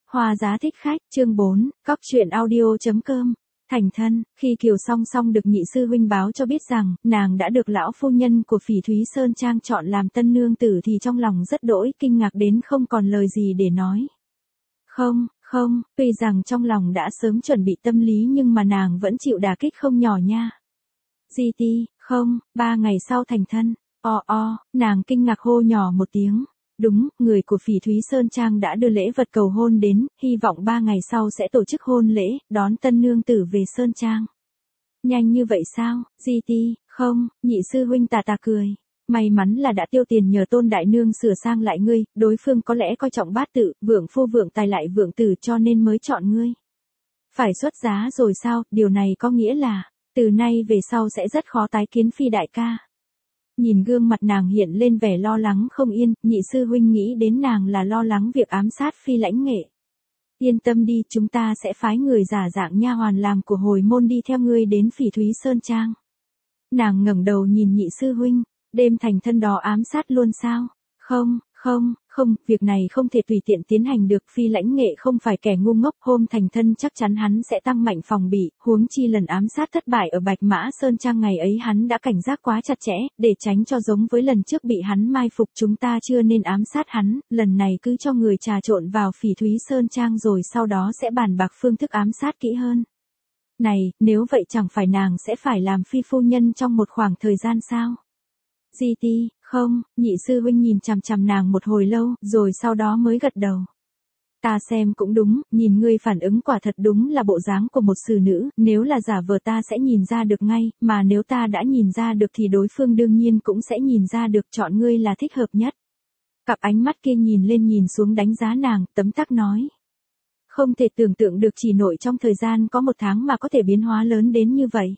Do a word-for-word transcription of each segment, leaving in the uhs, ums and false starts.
Hoa giá thích khách, chương bốn, cóc truyện audio.com. Thành thân, khi Kiều Song Song được nhị sư huynh báo cho biết rằng, nàng đã được lão phu nhân của Phỉ Thúy Sơn Trang chọn làm tân nương tử thì trong lòng rất đỗi kinh ngạc đến không còn lời gì để nói. Không, không, tuy rằng trong lòng đã sớm chuẩn bị tâm lý nhưng mà nàng vẫn chịu đả kích không nhỏ nha. Di ti, không, ba ngày sau thành thân, o o, nàng kinh ngạc hô nhỏ một tiếng. Đúng, người của Phỉ Thúy Sơn Trang đã đưa lễ vật cầu hôn đến, hy vọng ba ngày sau sẽ tổ chức hôn lễ, đón tân nương tử về Sơn Trang. Nhanh như vậy sao, Di ti, không, nhị sư huynh tà tà cười. May mắn là đã tiêu tiền nhờ Tôn đại nương sửa sang lại ngươi, đối phương có lẽ coi trọng bát tự, vượng phu vượng tài lại vượng tử cho nên mới chọn ngươi. Phải xuất giá rồi sao, điều này có nghĩa là, từ nay về sau sẽ rất khó tái kiến Phi đại ca. Nhìn gương mặt nàng hiện lên vẻ lo lắng không yên, nhị sư huynh nghĩ đến nàng là lo lắng việc ám sát Phi Lãnh Nghệ. Yên tâm đi, chúng ta sẽ phái người giả dạng nha hoàn làm của hồi môn đi theo ngươi đến Phỉ Thúy Sơn Trang. Nàng ngẩng đầu nhìn nhị sư huynh, đêm thành thân đó ám sát luôn sao? Không, không, không, việc này không thể tùy tiện tiến hành được. Phi Lãnh Nghệ không phải kẻ ngu ngốc, hôm thành thân chắc chắn hắn sẽ tăng mạnh phòng bị, huống chi lần ám sát thất bại ở Bạch Mã Sơn Trang ngày ấy hắn đã cảnh giác quá chặt chẽ, để tránh cho giống với lần trước bị hắn mai phục. Chúng ta chưa nên ám sát hắn, lần này cứ cho người trà trộn vào Phỉ Thúy Sơn Trang rồi sau đó sẽ bàn bạc phương thức ám sát kỹ hơn. Này, nếu vậy chẳng phải nàng sẽ phải làm phi phu nhân trong một khoảng thời gian sao? Di ti, không, nhị sư huynh nhìn chằm chằm nàng một hồi lâu, rồi sau đó mới gật đầu. Ta xem cũng đúng, nhìn ngươi phản ứng quả thật đúng là bộ dáng của một xử nữ, nếu là giả vờ ta sẽ nhìn ra được ngay, mà nếu ta đã nhìn ra được thì đối phương đương nhiên cũng sẽ nhìn ra được, chọn ngươi là thích hợp nhất. Cặp ánh mắt kia nhìn lên nhìn xuống đánh giá nàng, tấm tắc nói. Không thể tưởng tượng được chỉ nội trong thời gian có một tháng mà có thể biến hóa lớn đến như vậy.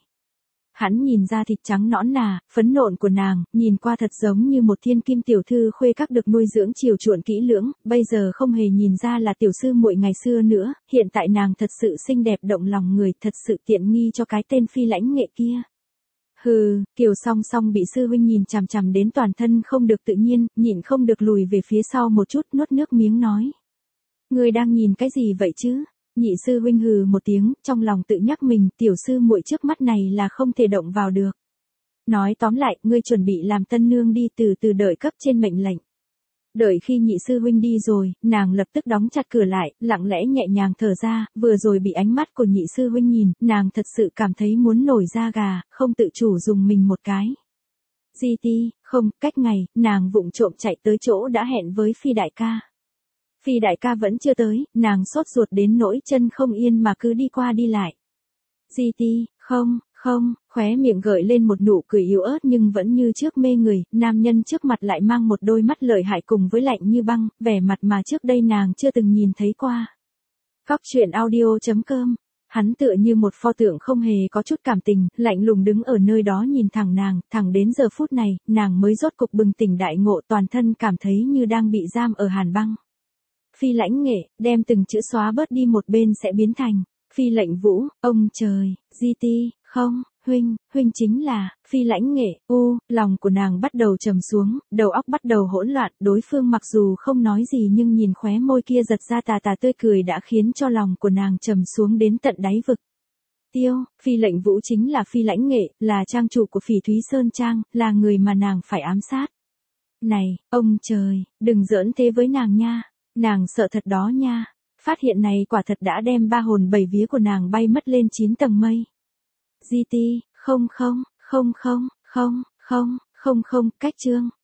Hắn nhìn ra thịt trắng nõn nà, phấn nộn của nàng, nhìn qua thật giống như một thiên kim tiểu thư khuê các được nuôi dưỡng chiều chuộng kỹ lưỡng, bây giờ không hề nhìn ra là tiểu sư muội ngày xưa nữa, hiện tại nàng thật sự xinh đẹp động lòng người, thật sự tiện nghi cho cái tên Phi Lãnh Nghệ kia. Hừ, Kiều Song Song bị sư huynh nhìn chằm chằm đến toàn thân không được tự nhiên, nhịn không được lùi về phía sau một chút, nuốt nước miếng nói. Ngươi đang nhìn cái gì vậy chứ? Nhị sư huynh hừ một tiếng, trong lòng tự nhắc mình, tiểu sư muội trước mắt này là không thể động vào được. Nói tóm lại, ngươi chuẩn bị làm tân nương đi, từ từ đợi cấp trên mệnh lệnh. Đợi khi nhị sư huynh đi rồi, nàng lập tức đóng chặt cửa lại, lặng lẽ nhẹ nhàng thở ra, vừa rồi bị ánh mắt của nhị sư huynh nhìn, nàng thật sự cảm thấy muốn nổi da gà, không tự chủ dùng mình một cái. Di ti, không, cách ngày, nàng vụng trộm chạy tới chỗ đã hẹn với Phi đại ca. Phi đại ca vẫn chưa tới, nàng sốt ruột đến nỗi chân không yên mà cứ đi qua đi lại. Di ti, không, không, khóe miệng gợi lên một nụ cười yếu ớt nhưng vẫn như trước mê người, nam nhân trước mặt lại mang một đôi mắt lợi hại cùng với lạnh như băng, vẻ mặt mà trước đây nàng chưa từng nhìn thấy qua. Cóc truyện audio.com. Hắn tựa như một pho tượng không hề có chút cảm tình, lạnh lùng đứng ở nơi đó nhìn thẳng nàng, thẳng đến giờ phút này, nàng mới rốt cục bừng tỉnh đại ngộ, toàn thân cảm thấy như đang bị giam ở hàn băng. Phi Lãnh Nghệ, đem từng chữ xóa bớt đi một bên sẽ biến thành, Phi Lệnh Vũ, ông trời, Di ti, không, huynh, huynh chính là, Phi Lãnh Nghệ, u, lòng của nàng bắt đầu trầm xuống, đầu óc bắt đầu hỗn loạn, đối phương mặc dù không nói gì nhưng nhìn khóe môi kia giật ra tà tà tươi cười đã khiến cho lòng của nàng trầm xuống đến tận đáy vực. Tiêu, Phi Lệnh Vũ chính là Phi Lãnh Nghệ, là trang chủ của Phỉ Thúy Sơn Trang, là người mà nàng phải ám sát. Này, ông trời, đừng giỡn thế với nàng nha. Nàng sợ thật đó nha, phát hiện này quả thật đã đem ba hồn bảy vía của nàng bay mất lên chín tầng mây. Di ti, không không, không không, không, không, không không, cách chương.